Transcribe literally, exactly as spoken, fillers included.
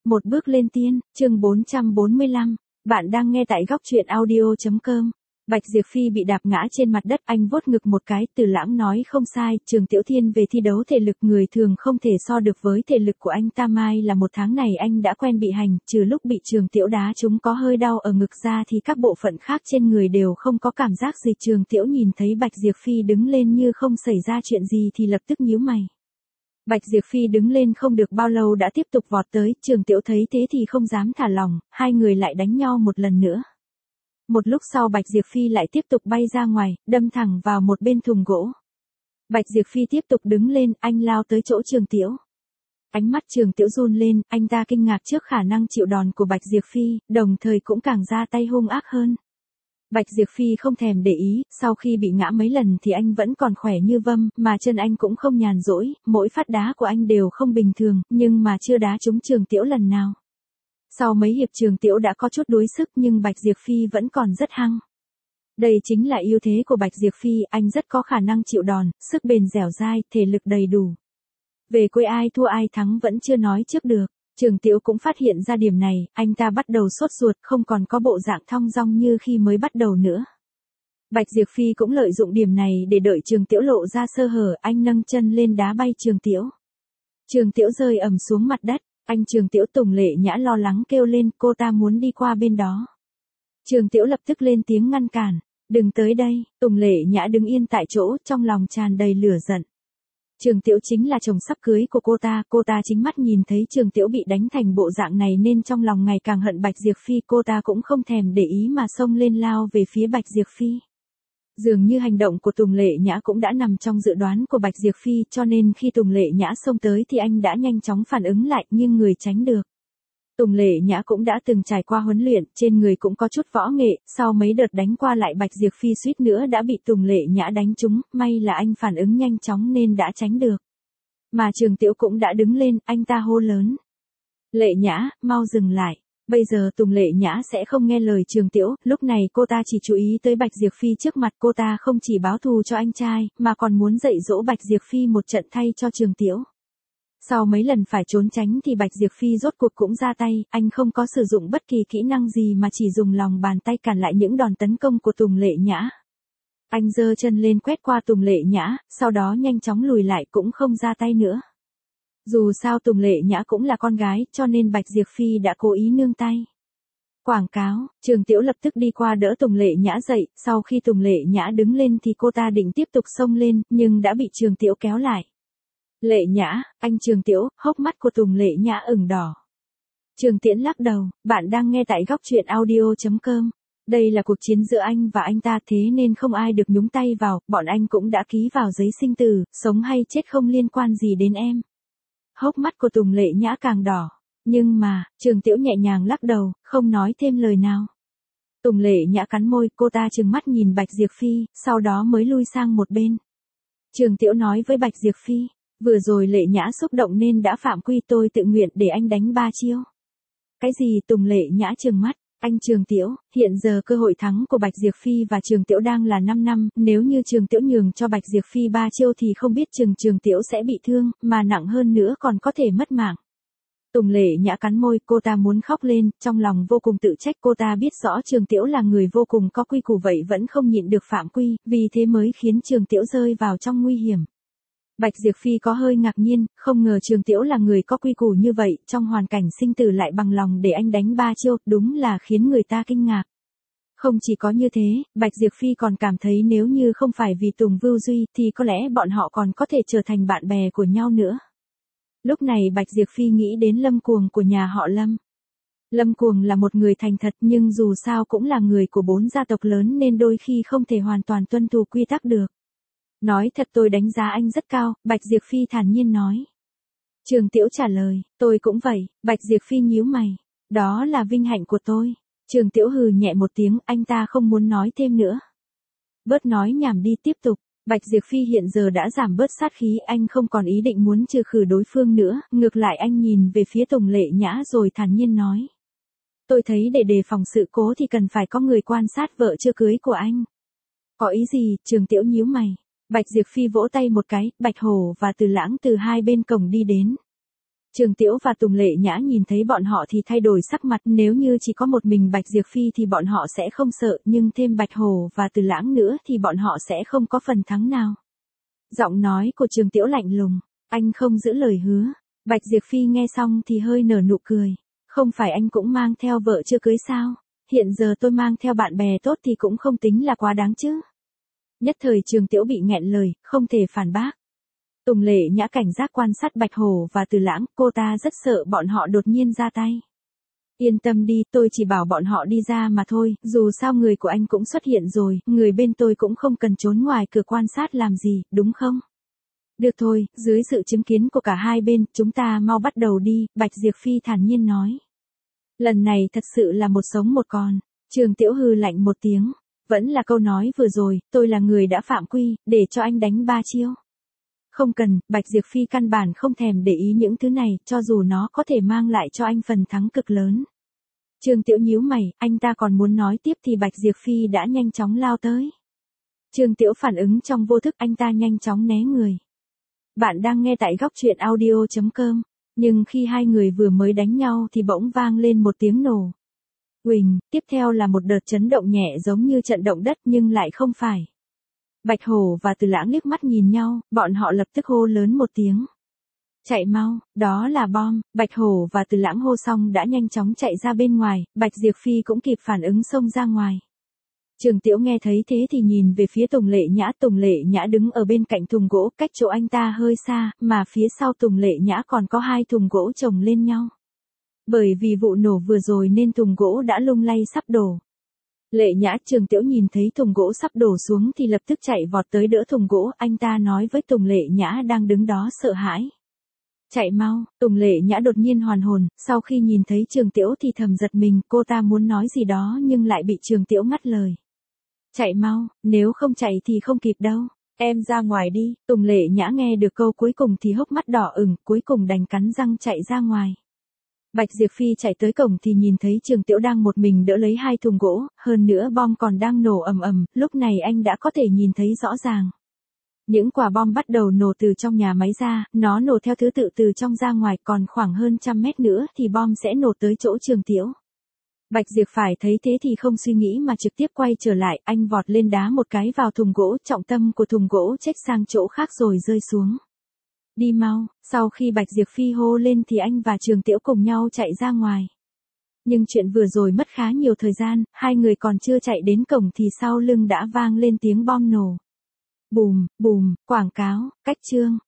Một bước lên tiên, chương bốn trăm bốn mươi lăm. Bạn đang nghe tại góc truyện audio chấm com. Bạch Diệp Phi bị đạp ngã trên mặt đất, anh vuốt ngực một cái, Từ Lãng nói không sai, Trường Tiểu Thiên về thi đấu thể lực người thường không thể so được với thể lực của anh ta. Mai là một tháng này anh đã quen bị hành, trừ lúc bị Trường Tiểu đá chúng có hơi đau ở ngực ra thì các bộ phận khác trên người đều không có cảm giác gì. Trường Tiểu nhìn thấy Bạch Diệp Phi đứng lên như không xảy ra chuyện gì thì lập tức nhíu mày. Bạch Diệp Phi đứng lên không được bao lâu đã tiếp tục vọt tới, Trường Tiểu thấy thế thì không dám thả lỏng, hai người lại đánh nhau một lần nữa. Một lúc sau Bạch Diệp Phi lại tiếp tục bay ra ngoài, đâm thẳng vào một bên thùng gỗ. Bạch Diệp Phi tiếp tục đứng lên, anh lao tới chỗ Trường Tiểu. Ánh mắt Trường Tiểu run lên, anh ta kinh ngạc trước khả năng chịu đòn của Bạch Diệp Phi, đồng thời cũng càng ra tay hung ác hơn. Bạch Diệp Phi không thèm để ý, sau khi bị ngã mấy lần thì anh vẫn còn khỏe như vâm, mà chân anh cũng không nhàn rỗi, mỗi phát đá của anh đều không bình thường, nhưng mà chưa đá trúng Trường Tiểu lần nào. Sau mấy hiệp Trường Tiểu đã có chút đuối sức nhưng Bạch Diệp Phi vẫn còn rất hăng. Đây chính là ưu thế của Bạch Diệp Phi, anh rất có khả năng chịu đòn, sức bền dẻo dai, thể lực đầy đủ. Về quê ai thua ai thắng vẫn chưa nói trước được. Trường Tiểu cũng phát hiện ra điểm này, anh ta bắt đầu sốt ruột, không còn có bộ dạng thong dong như khi mới bắt đầu nữa. Bạch Diệp Phi cũng lợi dụng điểm này để đợi Trường Tiểu lộ ra sơ hở, anh nâng chân lên đá bay Trường Tiểu. Trường Tiểu rơi ầm xuống mặt đất, anh Trường Tiểu. Tùng Lệ Nhã lo lắng kêu lên, cô ta muốn đi qua bên đó. Trường Tiểu lập tức lên tiếng ngăn cản, đừng tới đây. Tùng Lệ Nhã đứng yên tại chỗ, trong lòng tràn đầy lửa giận. Trường Tiểu chính là chồng sắp cưới của cô ta, cô ta chính mắt nhìn thấy Trường Tiểu bị đánh thành bộ dạng này nên trong lòng ngày càng hận Bạch Diệp Phi, cô ta cũng không thèm để ý mà xông lên lao về phía Bạch Diệp Phi. Dường như hành động của Tùng Lệ Nhã cũng đã nằm trong dự đoán của Bạch Diệp Phi, cho nên khi Tùng Lệ Nhã xông tới thì anh đã nhanh chóng phản ứng lại nhưng người tránh được. Tùng Lệ Nhã cũng đã từng trải qua huấn luyện, trên người cũng có chút võ nghệ, sau mấy đợt đánh qua lại Bạch Diệp Phi suýt nữa đã bị Tùng Lệ Nhã đánh trúng, may là anh phản ứng nhanh chóng nên đã tránh được. Mà Trường Tiểu cũng đã đứng lên, anh ta hô lớn. Lệ Nhã, mau dừng lại. Bây giờ Tùng Lệ Nhã sẽ không nghe lời Trường Tiểu, lúc này cô ta chỉ chú ý tới Bạch Diệp Phi trước mặt, cô ta không chỉ báo thù cho anh trai, mà còn muốn dạy dỗ Bạch Diệp Phi một trận thay cho Trường Tiểu. Sau mấy lần phải trốn tránh thì Bạch Diệp Phi rốt cuộc cũng ra tay, anh không có sử dụng bất kỳ kỹ năng gì mà chỉ dùng lòng bàn tay cản lại những đòn tấn công của Tùng Lệ Nhã. Anh giơ chân lên quét qua Tùng Lệ Nhã, sau đó nhanh chóng lùi lại cũng không ra tay nữa. Dù sao Tùng Lệ Nhã cũng là con gái, cho nên Bạch Diệp Phi đã cố ý nương tay. Quảng cáo, Trường Tiểu lập tức đi qua đỡ Tùng Lệ Nhã dậy, sau khi Tùng Lệ Nhã đứng lên thì cô ta định tiếp tục xông lên, nhưng đã bị Trường Tiểu kéo lại. Lệ Nhã, anh Trường Tiểu, hốc mắt của Tùng Lệ Nhã ửng đỏ. Trường Tiễn lắc đầu, bạn đang nghe tại góc truyện audio chấm com. Đây là cuộc chiến giữa anh và anh ta, thế nên không ai được nhúng tay vào, bọn anh cũng đã ký vào giấy sinh tử, sống hay chết không liên quan gì đến em. Hốc mắt của Tùng Lệ Nhã càng đỏ, nhưng mà, Trường Tiểu nhẹ nhàng lắc đầu, không nói thêm lời nào. Tùng Lệ Nhã cắn môi, cô ta trừng mắt nhìn Bạch Diệp Phi, sau đó mới lui sang một bên. Trường Tiểu nói với Bạch Diệp Phi, vừa rồi Lệ Nhã xúc động nên đã phạm quy, tôi tự nguyện để anh đánh ba chiêu. Cái gì? Tùng Lệ Nhã trừng mắt, anh Trường Tiểu, hiện giờ cơ hội thắng của Bạch Diệp Phi và Trường Tiểu đang là năm năm, nếu như Trường Tiểu nhường cho Bạch Diệp Phi ba chiêu thì không biết chừng Trường Tiểu sẽ bị thương, mà nặng hơn nữa còn có thể mất mạng. Tùng Lệ Nhã cắn môi, cô ta muốn khóc lên, trong lòng vô cùng tự trách, cô ta biết rõ Trường Tiểu là người vô cùng có quy củ vậy vẫn không nhịn được phạm quy, vì thế mới khiến Trường Tiểu rơi vào trong nguy hiểm. Bạch Diệp Phi có hơi ngạc nhiên, không ngờ Trường Tiểu là người có quy củ như vậy, trong hoàn cảnh sinh tử lại bằng lòng để anh đánh ba chiêu, đúng là khiến người ta kinh ngạc. Không chỉ có như thế, Bạch Diệp Phi còn cảm thấy nếu như không phải vì Tùng Vưu Duy thì có lẽ bọn họ còn có thể trở thành bạn bè của nhau nữa. Lúc này Bạch Diệp Phi nghĩ đến Lâm Cuồng của nhà họ Lâm. Lâm Cuồng là một người thành thật nhưng dù sao cũng là người của bốn gia tộc lớn nên đôi khi không thể hoàn toàn tuân thủ quy tắc được. Nói thật tôi đánh giá anh rất cao, Bạch Diệp Phi thản nhiên nói. Trường Tiểu trả lời, tôi cũng vậy. Bạch Diệp Phi nhíu mày, đó là vinh hạnh của tôi. Trường Tiểu hừ nhẹ một tiếng, anh ta không muốn nói thêm nữa. Bớt nói nhảm đi, tiếp tục. Bạch Diệp Phi hiện giờ đã giảm bớt sát khí, anh không còn ý định muốn trừ khử đối phương nữa, ngược lại anh nhìn về phía Tùng Lệ Nhã rồi thản nhiên nói. Tôi thấy để đề phòng sự cố thì cần phải có người quan sát vợ chưa cưới của anh. Có ý gì? Trường Tiểu nhíu mày. Bạch Diệp Phi vỗ tay một cái, Bạch Hổ và Từ Lãng từ hai bên cổng đi đến. Trường Tiễu và Tùng Lệ Nhã nhìn thấy bọn họ thì thay đổi sắc mặt, nếu như chỉ có một mình Bạch Diệp Phi thì bọn họ sẽ không sợ, nhưng thêm Bạch Hổ và Từ Lãng nữa thì bọn họ sẽ không có phần thắng nào. Giọng nói của Trường Tiễu lạnh lùng, anh không giữ lời hứa. Bạch Diệp Phi nghe xong thì hơi nở nụ cười, không phải anh cũng mang theo vợ chưa cưới sao, hiện giờ tôi mang theo bạn bè tốt thì cũng không tính là quá đáng chứ. Nhất thời Trường Tiễu bị nghẹn lời, không thể phản bác. Tùng Lệ Nhã cảnh giác quan sát Bạch Hổ và Từ Lãng, cô ta rất sợ bọn họ đột nhiên ra tay. Yên tâm đi, tôi chỉ bảo bọn họ đi ra mà thôi, dù sao người của anh cũng xuất hiện rồi, người bên tôi cũng không cần trốn ngoài cửa quan sát làm gì, đúng không? Được thôi, dưới sự chứng kiến của cả hai bên, chúng ta mau bắt đầu đi, Bạch Diệp Phi thản nhiên nói. Lần này thật sự là một sống một còn. Trường Tiễu hừ lạnh một tiếng, vẫn là câu nói vừa rồi, tôi là người đã phạm quy, để cho anh đánh ba chiêu. Không cần, Bạch Diệp Phi căn bản không thèm để ý những thứ này, cho dù nó có thể mang lại cho anh phần thắng cực lớn. Trường Tiễu nhíu mày, anh ta còn muốn nói tiếp thì Bạch Diệp Phi đã nhanh chóng lao tới. Trường Tiễu phản ứng trong vô thức, anh ta nhanh chóng né người. Bạn đang nghe tại góc truyện audio chấm com, nhưng khi hai người vừa mới đánh nhau thì bỗng vang lên một tiếng nổ. Huỳnh, tiếp theo là một đợt chấn động nhẹ giống như trận động đất nhưng lại không phải. Bạch Hổ và Từ Lãng liếc mắt nhìn nhau, bọn họ lập tức hô lớn một tiếng. Chạy mau, đó là bom. Bạch Hổ và Từ Lãng hô xong đã nhanh chóng chạy ra bên ngoài, Bạch Diệp Phi cũng kịp phản ứng xông ra ngoài. Trường Tiễu nghe thấy thế thì nhìn về phía Tùng Lệ Nhã, Tùng Lệ Nhã đứng ở bên cạnh thùng gỗ, cách chỗ anh ta hơi xa, mà phía sau Tùng Lệ Nhã còn có hai thùng gỗ chồng lên nhau. Bởi vì vụ nổ vừa rồi nên thùng gỗ đã lung lay sắp đổ. Lệ Nhã, Trường Tiễu nhìn thấy thùng gỗ sắp đổ xuống thì lập tức chạy vọt tới đỡ thùng gỗ, anh ta nói với Tùng Lệ Nhã đang đứng đó sợ hãi. Chạy mau, Tùng Lệ Nhã đột nhiên hoàn hồn, sau khi nhìn thấy Trường Tiễu thì thầm giật mình, cô ta muốn nói gì đó nhưng lại bị Trường Tiễu ngắt lời. Chạy mau, nếu không chạy thì không kịp đâu, em ra ngoài đi. Tùng Lệ Nhã nghe được câu cuối cùng thì hốc mắt đỏ ửng, cuối cùng đành cắn răng chạy ra ngoài. Bạch Diệp Phi chạy tới cổng thì nhìn thấy Trường Tiễu đang một mình đỡ lấy hai thùng gỗ, hơn nữa bom còn đang nổ ầm ầm, lúc này anh đã có thể nhìn thấy rõ ràng. Những quả bom bắt đầu nổ từ trong nhà máy ra, nó nổ theo thứ tự từ trong ra ngoài, còn khoảng hơn trăm mét nữa thì bom sẽ nổ tới chỗ Trường Tiễu. Bạch Diệp phải thấy thế thì không suy nghĩ mà trực tiếp quay trở lại, anh vọt lên đá một cái vào thùng gỗ, trọng tâm của thùng gỗ chếch sang chỗ khác rồi rơi xuống. Đi mau, sau khi Bạch Diệp Phi hô lên thì anh và Trường Tiễu cùng nhau chạy ra ngoài. Nhưng chuyện vừa rồi mất khá nhiều thời gian, hai người còn chưa chạy đến cổng thì sau lưng đã vang lên tiếng bom nổ. Bùm, bùm, quảng cáo, cách chương.